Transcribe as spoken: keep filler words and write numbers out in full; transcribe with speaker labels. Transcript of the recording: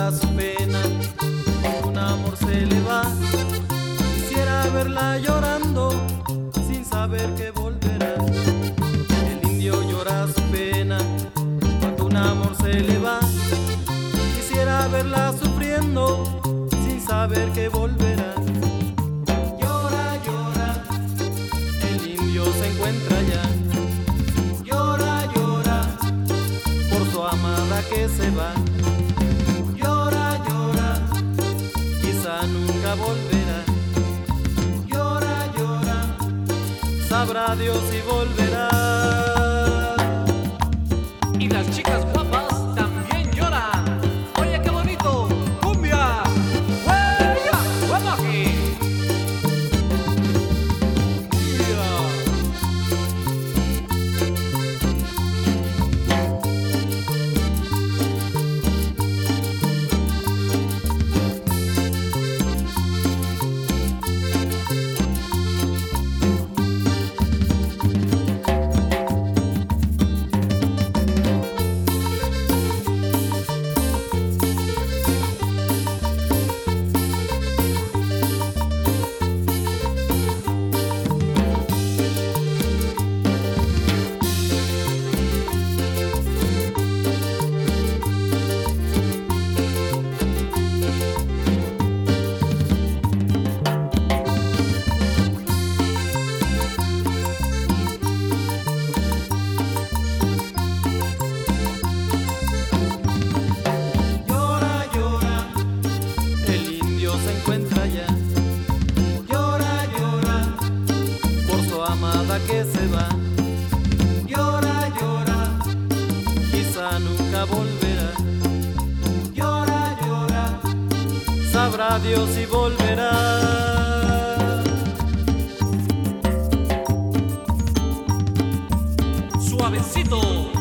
Speaker 1: llora su pena, cuando un amor se le va. Quisiera verla llorando sin saber que volverá. El indio llora su pena cuando un amor se le va. Quisiera verla sufriendo sin saber que volverá. Llora, llora, el indio se encuentra ya. Llora, llora, por su amada que se va. Llora, llora, quizá nunca volverá. Llora, llora, sabrá Dios si volverá.
Speaker 2: Y las chicas guapas también lloran. Oye, qué bonito, cumbia. ¡Huella! ¡Vamos aquí!
Speaker 1: Se encuentra ya. Llora, llora, por su amada que se va. Llora, llora, quizá nunca volverá. Llora, llora, sabrá Dios si volverá.
Speaker 2: Suavecito.